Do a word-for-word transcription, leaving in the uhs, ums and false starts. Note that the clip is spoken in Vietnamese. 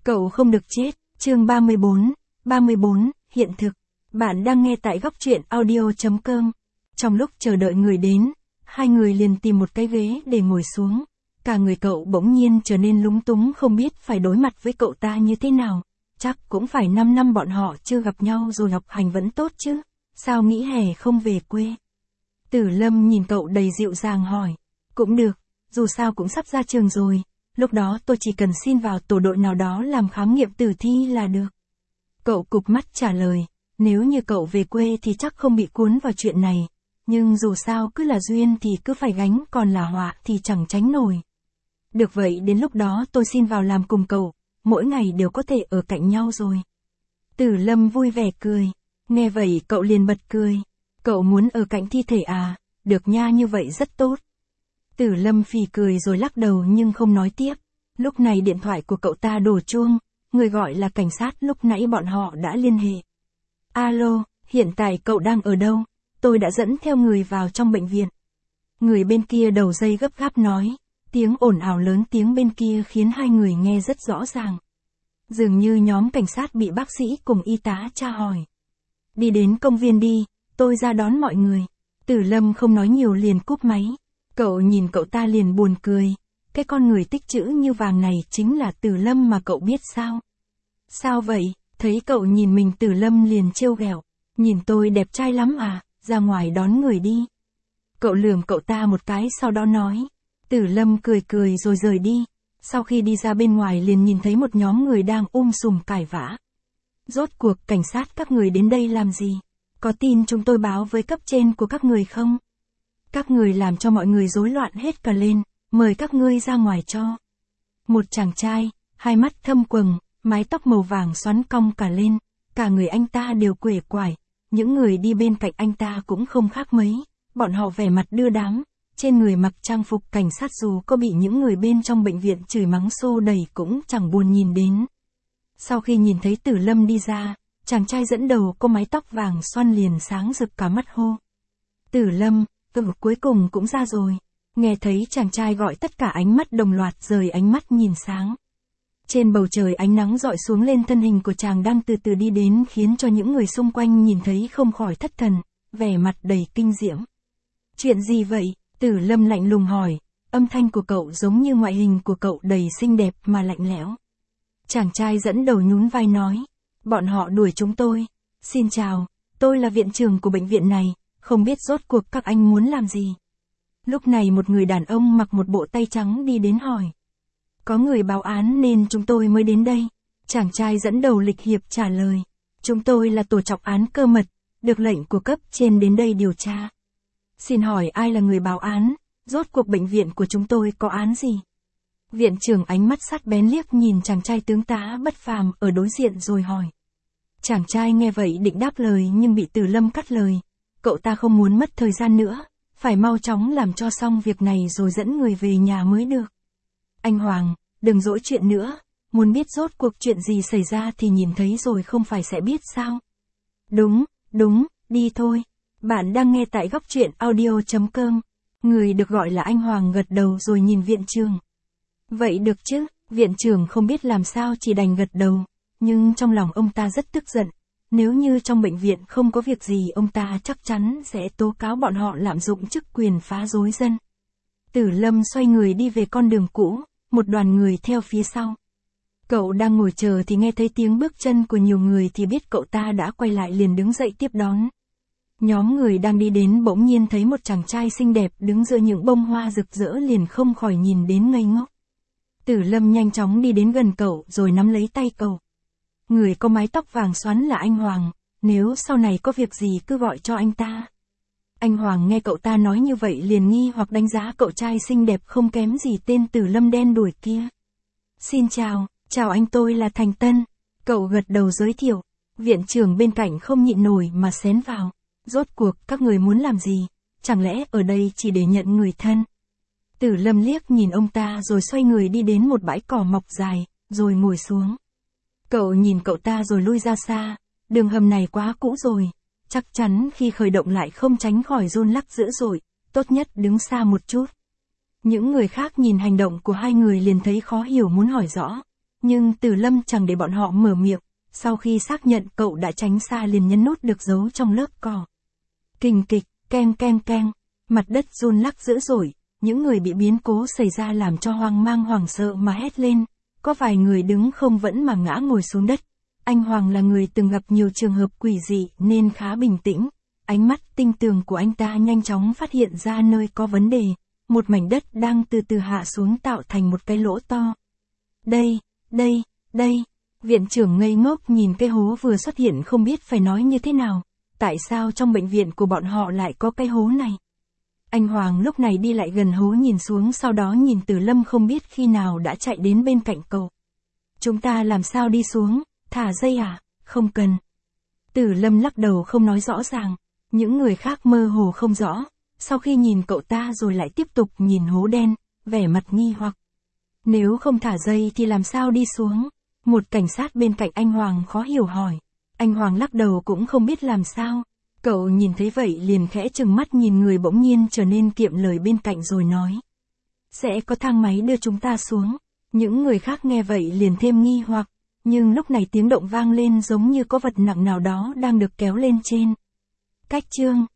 Cậu không được chết, chương ba mươi bốn, ba mươi bốn, hiện thực. Bạn đang nghe tại góc truyện audio chấm com. Trong lúc chờ đợi người đến, hai người liền tìm một cái ghế để ngồi xuống. Cả người cậu bỗng nhiên trở nên lúng túng không biết phải đối mặt với cậu ta như thế nào. Chắc cũng phải năm năm bọn họ chưa gặp nhau rồi học hành vẫn tốt chứ. Sao nghĩ hè không về quê? Tử Lâm nhìn cậu đầy dịu dàng hỏi. Cũng được, dù sao cũng sắp ra trường rồi. Lúc đó tôi chỉ cần xin vào tổ đội nào đó làm khám nghiệm tử thi là được. Cậu cụp mắt trả lời, nếu như cậu về quê thì chắc không bị cuốn vào chuyện này. Nhưng dù sao cứ là duyên thì cứ phải gánh, còn là họa thì chẳng tránh nổi. Được vậy đến lúc đó tôi xin vào làm cùng cậu, mỗi ngày đều có thể ở cạnh nhau rồi. Tử Lâm vui vẻ cười, nghe vậy cậu liền bật cười. Cậu muốn ở cạnh thi thể à, được nha, như vậy rất tốt. Tử Lâm phì cười rồi lắc đầu nhưng không nói tiếp. Lúc này điện thoại của cậu ta đổ chuông, người gọi là cảnh sát lúc nãy bọn họ đã liên hệ. Alo, hiện tại cậu đang ở đâu? Tôi đã dẫn theo người vào trong bệnh viện. Người bên kia đầu dây gấp gáp nói, tiếng ồn ào lớn tiếng bên kia khiến hai người nghe rất rõ ràng. Dường như nhóm cảnh sát bị bác sĩ cùng y tá tra hỏi. Đi đến công viên đi, tôi ra đón mọi người. Tử Lâm không nói nhiều liền cúp máy. Cậu nhìn cậu ta liền buồn cười, cái con người tích trữ như vàng này chính là Tử Lâm mà cậu biết sao? Sao vậy? Thấy cậu nhìn mình Tử Lâm liền trêu ghẹo, nhìn tôi đẹp trai lắm à, ra ngoài đón người đi. Cậu lườm cậu ta một cái sau đó nói, Tử Lâm cười cười rồi rời đi. Sau khi đi ra bên ngoài liền nhìn thấy một nhóm người đang um sùm cãi vã. Rốt cuộc cảnh sát các người đến đây làm gì? Có tin chúng tôi báo với cấp trên của các người không? Các người làm cho mọi người rối loạn hết cả lên, mời các ngươi ra ngoài cho. Một chàng trai, hai mắt thâm quầng, mái tóc màu vàng xoắn cong cả lên, cả người anh ta đều quể quải, những người đi bên cạnh anh ta cũng không khác mấy, bọn họ vẻ mặt đưa đám, trên người mặc trang phục cảnh sát dù có bị những người bên trong bệnh viện chửi mắng xô đẩy cũng chẳng buồn nhìn đến. Sau khi nhìn thấy Tử Lâm đi ra, chàng trai dẫn đầu có mái tóc vàng xoăn liền sáng rực cả mắt hô. Tử Lâm, ừ, cuối cùng cũng ra rồi. Nghe thấy chàng trai gọi tất cả ánh mắt đồng loạt rời ánh mắt nhìn sáng. Trên bầu trời ánh nắng dọi xuống lên thân hình của chàng đang từ từ đi đến khiến cho những người xung quanh nhìn thấy không khỏi thất thần, vẻ mặt đầy kinh diễm. Chuyện gì vậy? Tử Lâm lạnh lùng hỏi, âm thanh của cậu giống như ngoại hình của cậu đầy xinh đẹp mà lạnh lẽo. Chàng trai dẫn đầu nhún vai nói, bọn họ đuổi chúng tôi. Xin chào, tôi là viện trưởng của bệnh viện này, không biết rốt cuộc các anh muốn làm gì. Lúc này một người đàn ông mặc một bộ tây trắng đi đến hỏi. Có người báo án nên chúng tôi mới đến đây. Chàng trai dẫn đầu lịch hiệp trả lời. Chúng tôi là tổ trọng án cơ mật, được lệnh của cấp trên đến đây điều tra. Xin hỏi ai là người báo án, rốt cuộc bệnh viện của chúng tôi có án gì? Viện trưởng ánh mắt sắc bén liếc nhìn chàng trai tướng tá bất phàm ở đối diện rồi hỏi. Chàng trai nghe vậy định đáp lời nhưng bị Tử Lâm cắt lời. Cậu ta không muốn mất thời gian nữa, phải mau chóng làm cho xong việc này rồi dẫn người về nhà mới được. Anh Hoàng, đừng dỗi chuyện nữa, muốn biết rốt cuộc chuyện gì xảy ra thì nhìn thấy rồi không phải sẽ biết sao? Đúng, đúng, đi thôi. Bạn đang nghe tại góc truyện audio chấm com. Người được gọi là anh Hoàng gật đầu rồi nhìn viện trưởng. Vậy được chứ, viện trưởng không biết làm sao chỉ đành gật đầu, nhưng trong lòng ông ta rất tức giận. Nếu như trong bệnh viện không có việc gì ông ta chắc chắn sẽ tố cáo bọn họ lạm dụng chức quyền phá rối dân. Tử Lâm xoay người đi về con đường cũ, một đoàn người theo phía sau. Cậu đang ngồi chờ thì nghe thấy tiếng bước chân của nhiều người thì biết cậu ta đã quay lại liền đứng dậy tiếp đón. Nhóm người đang đi đến bỗng nhiên thấy một chàng trai xinh đẹp đứng giữa những bông hoa rực rỡ liền không khỏi nhìn đến ngây ngốc. Tử Lâm nhanh chóng đi đến gần cậu rồi nắm lấy tay cậu. Người có mái tóc vàng xoắn là anh Hoàng, nếu sau này có việc gì cứ gọi cho anh ta. Anh Hoàng nghe cậu ta nói như vậy liền nghi hoặc đánh giá cậu trai xinh đẹp không kém gì tên Tử Lâm đen đuổi kia. Xin chào, chào anh, tôi là Thành Tân. Cậu gật đầu giới thiệu. Viện trưởng bên cạnh không nhịn nổi mà xén vào. Rốt cuộc các người muốn làm gì? Chẳng lẽ ở đây chỉ để nhận người thân? Tử Lâm liếc nhìn ông ta rồi xoay người đi đến một bãi cỏ mọc dài, rồi ngồi xuống. Cậu nhìn cậu ta rồi lui ra xa, đường hầm này quá cũ rồi, chắc chắn khi khởi động lại không tránh khỏi run lắc dữ dội, tốt nhất đứng xa một chút. Những người khác nhìn hành động của hai người liền thấy khó hiểu muốn hỏi rõ. Nhưng Từ Lâm chẳng để bọn họ mở miệng, sau khi xác nhận cậu đã tránh xa liền nhấn nút được giấu trong lớp cỏ. Kình kịch, keng keng keng, mặt đất run lắc dữ dội, những người bị biến cố xảy ra làm cho hoang mang hoảng sợ mà hét lên, có vài người đứng không vững mà ngã ngồi xuống đất. Anh Hoàng là người từng gặp nhiều trường hợp quỷ dị nên khá bình tĩnh, ánh mắt tinh tường của anh ta nhanh chóng phát hiện ra nơi có vấn đề, một mảnh đất đang từ từ hạ xuống tạo thành một cái lỗ to. Đây, đây, đây, viện trưởng ngây ngốc nhìn cái hố vừa xuất hiện không biết phải nói như thế nào, tại sao trong bệnh viện của bọn họ lại có cái hố này. Anh Hoàng lúc này đi lại gần hố nhìn xuống sau đó nhìn Từ Lâm không biết khi nào đã chạy đến bên cạnh cậu. Chúng ta làm sao đi xuống, thả dây à, không cần. Từ Lâm lắc đầu không nói rõ ràng, những người khác mơ hồ không rõ, sau khi nhìn cậu ta rồi lại tiếp tục nhìn hố đen, vẻ mặt nghi hoặc. Nếu không thả dây thì làm sao đi xuống? Một cảnh sát bên cạnh anh Hoàng khó hiểu hỏi. Anh Hoàng lắc đầu cũng không biết làm sao. Cậu nhìn thấy vậy liền khẽ trừng mắt nhìn người bỗng nhiên trở nên kiệm lời bên cạnh rồi nói. Sẽ có thang máy đưa chúng ta xuống. Những người khác nghe vậy liền thêm nghi hoặc, nhưng lúc này tiếng động vang lên giống như có vật nặng nào đó đang được kéo lên trên. Cách chương